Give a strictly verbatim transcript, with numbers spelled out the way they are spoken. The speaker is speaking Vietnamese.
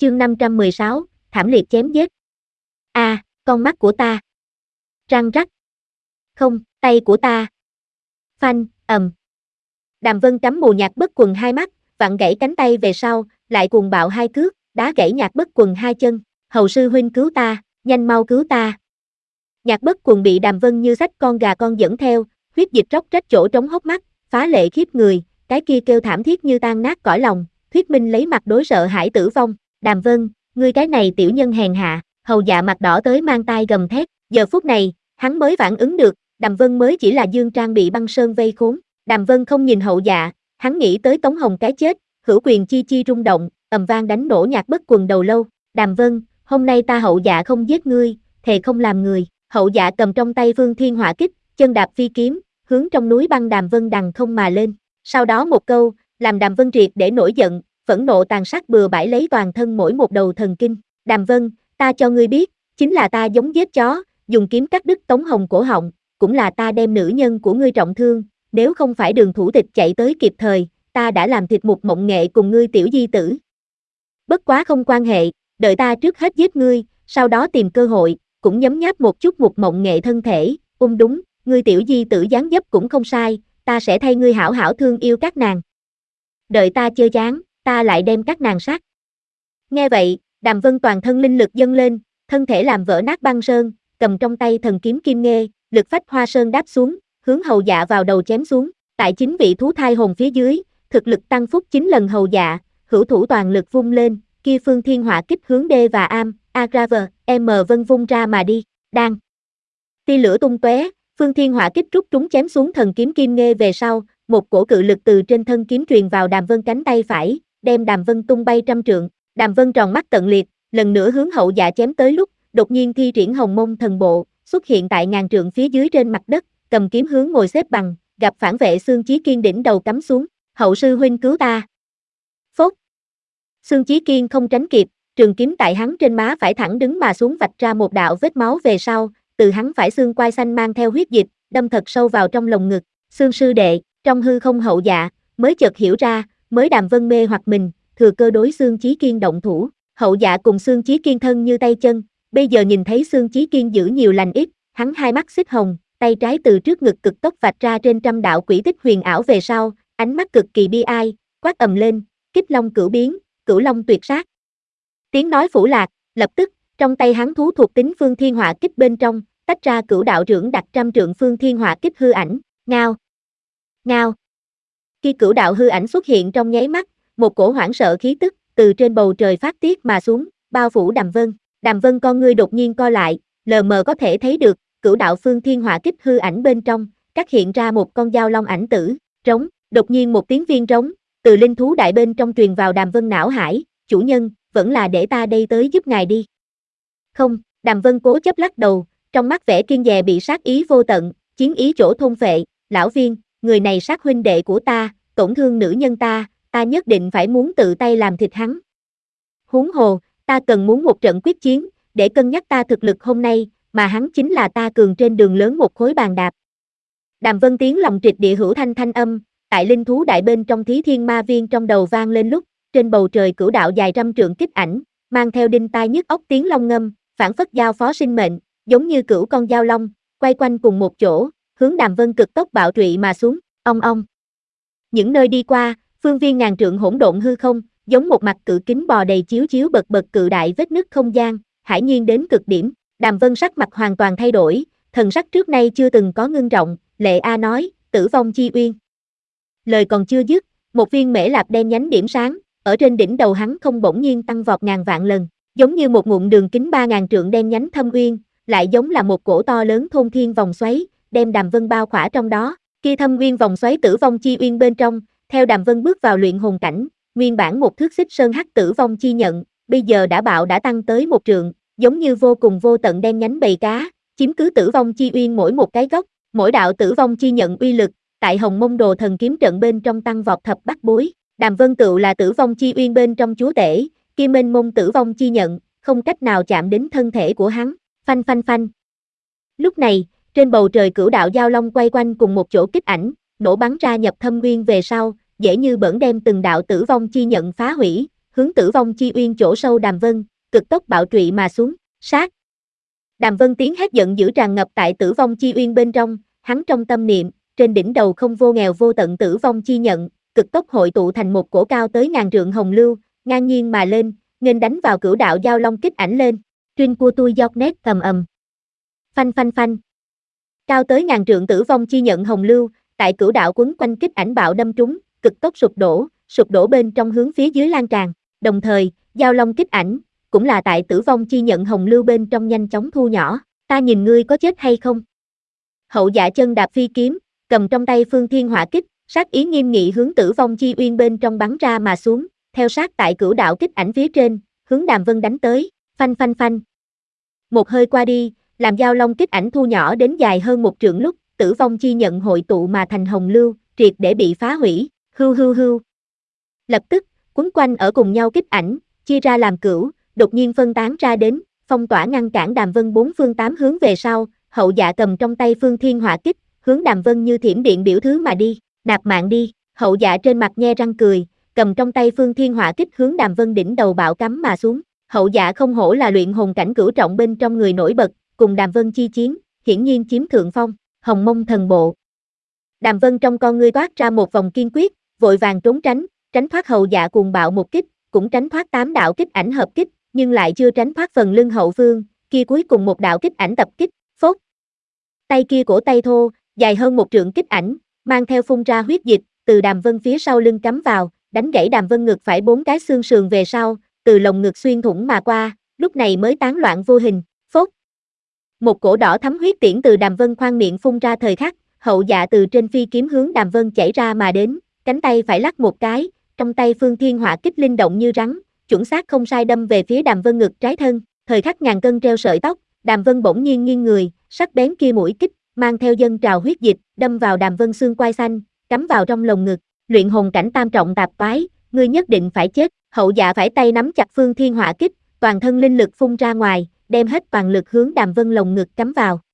Chương năm trăm mười sáu, thảm liệt chém giết. A, à, con mắt của ta. Răng rắc. Không, tay của ta. Phanh, ầm. Đàm Vân cắm mù Nhạc Bất Quần hai mắt, vặn gãy cánh tay về sau, lại cuồng bạo hai cước, đá gãy Nhạc Bất Quần hai chân. Hầu sư huynh cứu ta, nhanh mau cứu ta. Nhạc Bất Quần bị Đàm Vân như xách con gà con dẫn theo, huyết dịch róc rách chỗ trống hốc mắt, phá lệ khiếp người, cái kia kêu thảm thiết như tan nát cõi lòng, thuyết minh lấy mặt đối sợ hãi tử vong. Đàm Vân, ngươi cái này tiểu nhân hèn hạ. Hầu Dạ mặt đỏ tới mang tai gầm thét, giờ phút này, hắn mới phản ứng được, Đàm Vân mới chỉ là Dương Trang bị băng sơn vây khốn. Đàm Vân không nhìn Hậu Dạ, hắn nghĩ tới Tống Hồng cái chết, hữu quyền chi chi rung động, ầm vang đánh nổ Nhạc Bất Quần đầu lâu. Đàm Vân, hôm nay ta Hậu Dạ không giết ngươi, thề không làm người. Hậu Dạ cầm trong tay Phương Thiên Hỏa Kích, chân đạp phi kiếm, hướng trong núi băng Đàm Vân đằng không mà lên. Sau đó một câu, làm Đàm Vân triệt để nổi giận, phẫn nộ tàn sát bừa bãi lấy toàn thân mỗi một đầu thần kinh. Đàm Vân, ta cho ngươi biết, chính là ta giống giết chó, dùng kiếm cắt đứt Tống Hồng cổ họng, cũng là ta đem nữ nhân của ngươi trọng thương, nếu không phải Đường Thủ Tịch chạy tới kịp thời, ta đã làm thịt Mục Mộng Nghệ cùng ngươi tiểu di tử. Bất quá không quan hệ, đợi ta trước hết giết ngươi, sau đó tìm cơ hội, cũng nhấm nháp một chút Mục Mộng Nghệ thân thể, ung đúng, ngươi tiểu di tử dáng dấp cũng không sai, ta sẽ thay ngươi hảo hảo thương yêu các nàng. Đợi ta chơi chán, ta lại đem các nàng sát. Nghe vậy, Đàm Vân toàn thân linh lực dâng lên, thân thể làm vỡ nát băng sơn, cầm trong tay thần kiếm kim nghê, lực phách hoa sơn đáp xuống, hướng Hầu Dạ vào đầu chém xuống. Tại chín vị thú thai hồn phía dưới, thực lực tăng phúc chín lần Hầu Dạ, hữu thủ toàn lực vung lên, kia Phương Thiên Hỏa Kích hướng D và Am, Agraver, M Vân vung ra mà đi. Đang tia lửa tung tóe, Phương Thiên Hỏa Kích rút trúng chém xuống thần kiếm kim nghê về sau, một cổ cự lực từ trên thân kiếm truyền vào Đàm Vân cánh tay phải, đem Đàm Vân tung bay trăm trượng. Đàm Vân tròn mắt tận liệt, lần nữa hướng Hậu Dạ chém tới lúc, đột nhiên thi triển Hồng Mông Thần Bộ, xuất hiện tại ngàn trượng phía dưới trên mặt đất, cầm kiếm hướng ngồi xếp bằng, gặp phản vệ Xương Chí Kiên đỉnh đầu cắm xuống. Hậu sư huynh cứu ta. Phốt. Xương Chí Kiên không tránh kịp, trường kiếm tại hắn trên má phải thẳng đứng mà xuống vạch ra một đạo vết máu về sau, từ hắn phải xương quai xanh mang theo huyết dịch, đâm thật sâu vào trong lồng ngực. Xương sư đệ, trong hư không Hậu Dạ mới chợt hiểu ra, mới Đàm Vân mê hoặc mình, thừa cơ đối Xương Chí Kiên động thủ. Hậu Dạ cùng Xương Chí Kiên thân như tay chân, bây giờ nhìn thấy Xương Chí Kiên giữ nhiều lành ít, hắn hai mắt xích hồng, tay trái từ trước ngực cực tốc vạch ra trên trăm đạo quỷ tích huyền ảo về sau, ánh mắt cực kỳ bi ai, quát ầm lên, Kích Long cửu biến, Cửu Long tuyệt sát. Tiếng nói phủ lạc, lập tức, trong tay hắn thú thuộc tính Phương Thiên Hỏa Kích bên trong, tách ra cửu đạo trưởng đặt trăm trượng Phương Thiên Hỏa Kích hư ảnh, ngao, ngao. Khi cửu đạo hư ảnh xuất hiện trong nháy mắt, một cổ hoảng sợ khí tức từ trên bầu trời phát tiết mà xuống, bao phủ Đàm Vân. Đàm Vân con ngươi đột nhiên co lại, lờ mờ có thể thấy được, cửu đạo Phương Thiên Hỏa Kích hư ảnh bên trong, cắt hiện ra một con dao long ảnh tử, trống, đột nhiên một tiếng viên trống, từ linh thú đại bên trong truyền vào Đàm Vân não hải, chủ nhân, vẫn là để ta đây tới giúp ngài đi. Không, Đàm Vân cố chấp lắc đầu, trong mắt vẻ kiên dè bị sát ý vô tận, chiến ý chỗ thôn phệ, lão Viên, người này sát huynh đệ của ta, tổn thương nữ nhân ta, ta nhất định phải muốn tự tay làm thịt hắn. Huống hồ, ta cần muốn một trận quyết chiến, để cân nhắc ta thực lực hôm nay, mà hắn chính là ta cường trên đường lớn một khối bàn đạp. Đàm Vân tiếng lòng trịch địa hữu thanh thanh âm, tại linh thú đại bên trong Thí Thiên Ma Viên trong đầu vang lên lúc, trên bầu trời cửu đạo dài trăm trượng kích ảnh, mang theo đinh tai nhức óc tiếng long ngâm, phản phất giao phó sinh mệnh, giống như cửu con dao long, quay quanh cùng một chỗ, hướng Đàm Vân cực tốc bạo trụy mà xuống, ong ong. Những nơi đi qua, phương viên ngàn trượng hỗn độn hư không, giống một mặt cự kính bò đầy chiếu chiếu bật bật cự đại vết nứt không gian, hải nhiên đến cực điểm. Đàm Vân sắc mặt hoàn toàn thay đổi, thần sắc trước nay chưa từng có ngưng trọng, Lệ A nói, tử vong chi uyên. Lời còn chưa dứt, một viên mễ lạp đen nhánh điểm sáng, ở trên đỉnh đầu hắn không bỗng nhiên tăng vọt ngàn vạn lần, giống như một ngụm đường kính ba ngàn trượng đen nhánh thâm uyên, lại giống là một cổ to lớn thôn thiên vòng xoáy, đem Đàm Vân bao khỏa trong đó. Kia thâm uyên vòng xoáy tử vong chi uyên bên trong, theo Đàm Vân bước vào luyện hồn cảnh, nguyên bản một thước xích sơn hắc tử vong chi nhận, bây giờ đã bạo đã tăng tới một trượng, giống như vô cùng vô tận đen nhánh bầy cá, chiếm cứ tử vong chi uyên mỗi một cái góc, mỗi đạo tử vong chi nhận uy lực, tại Hồng Mông Đồ Thần kiếm trận bên trong tăng vọt thập bát bối. Đàm Vân tựu là tử vong chi uyên bên trong chúa tể, kia mênh mông tử vong chi nhận, không cách nào chạm đến thân thể của hắn, phanh phanh phanh. Lúc này, trên bầu trời cửu đạo giao long quay quanh cùng một chỗ kích ảnh, nổ bắn ra nhập thâm uyên về sau, dễ như bỡn đem từng đạo tử vong chi nhận phá hủy, hướng Tử Vong Chi Uyên chỗ sâu Đàm Vân, cực tốc bạo trụy mà xuống, sát. Đàm Vân tiếng hét giận dữ tràn ngập tại Tử Vong Chi Uyên bên trong, hắn trong tâm niệm, trên đỉnh đầu không vô nghèo vô tận Tử Vong Chi nhận, cực tốc hội tụ thành một cổ cao tới ngàn trượng hồng lưu, ngang nhiên mà lên, nghênh đánh vào Cửu Đạo Giao Long kích ảnh lên. Truyên của tôi giọt nét cầm ầm. Phanh phanh phanh. Cao tới ngàn trượng Tử Vong Chi nhận hồng lưu, tại Cửu Đạo quấn quanh kích ảnh bạo đâm trúng, cực tốc sụp đổ, sụp đổ bên trong hướng phía dưới lan tràn. Đồng thời, Giao Long kích ảnh cũng là tại Tử Vong Chi nhận hồng lưu bên trong nhanh chóng thu nhỏ. Ta nhìn ngươi có chết hay không? Hậu Dạ chân đạp phi kiếm, cầm trong tay Phương Thiên Hỏa kích, sát ý nghiêm nghị hướng Tử Vong Chi Uyên bên trong bắn ra mà xuống, theo sát tại Cửu Đạo kích ảnh phía trên, hướng Đàm Vân đánh tới. Phanh phanh phanh. Một hơi qua đi, làm Giao Long kích ảnh thu nhỏ đến dài hơn một trượng lúc, Tử Vong Chi nhận hội tụ mà thành hồng lưu, triệt để bị phá hủy. Hưu hưu hưu. Lập tức, quấn quanh ở cùng nhau kích ảnh, chia ra làm cửu, đột nhiên phân tán ra đến, phong tỏa ngăn cản Đàm Vân bốn phương tám hướng về sau. Hậu Dạ cầm trong tay Phương Thiên Hỏa kích, hướng Đàm Vân như thiểm điện biểu thứ mà đi, nạp mạng đi. Hậu Dạ trên mặt nhe răng cười, cầm trong tay Phương Thiên Hỏa kích hướng Đàm Vân đỉnh đầu bạo cắm mà xuống. Hậu Dạ không hổ là luyện hồn cảnh cửu trọng bên trong người nổi bật, cùng Đàm Vân chi chiến, hiển nhiên chiếm thượng phong. Hồng Mông thần bộ. Đàm Vân trong con ngươi toát ra một vòng kiên quyết, vội vàng trốn tránh, tránh thoát Hậu Dạ cuồng bạo một kích, cũng tránh thoát tám đạo kích ảnh hợp kích, nhưng lại chưa tránh thoát phần lưng hậu phương, kia cuối cùng một đạo kích ảnh tập kích, phốt. Tay kia cổ tay thô, dài hơn một trượng kích ảnh, mang theo phun ra huyết dịch, từ Đàm Vân phía sau lưng cắm vào, đánh gãy Đàm Vân ngực phải bốn cái xương sườn về sau, từ lồng ngực xuyên thủng mà qua, lúc này mới tán loạn vô hình, phốt. Một cổ đỏ thắm huyết tiễn từ Đàm Vân khoang miệng phun ra thời khắc, Hậu Dạ từ trên phi kiếm hướng Đàm Vân chảy ra mà đến, cánh tay phải lắc một cái, trong tay Phương Thiên Hỏa kích linh động như rắn, chuẩn xác không sai đâm về phía Đàm Vân ngực trái thân, thời khắc ngàn cân treo sợi tóc, Đàm Vân bỗng nhiên nghiêng người, sắc bén kia mũi kích, mang theo dâng trào huyết dịch, đâm vào Đàm Vân xương quai xanh, cắm vào trong lồng ngực, luyện hồn cảnh tam trọng tạp toái, ngươi nhất định phải chết. Hậu Dạ phải tay nắm chặt Phương Thiên Hỏa kích, toàn thân linh lực phun ra ngoài, đem hết toàn lực hướng Đàm Vân lồng ngực cắm vào.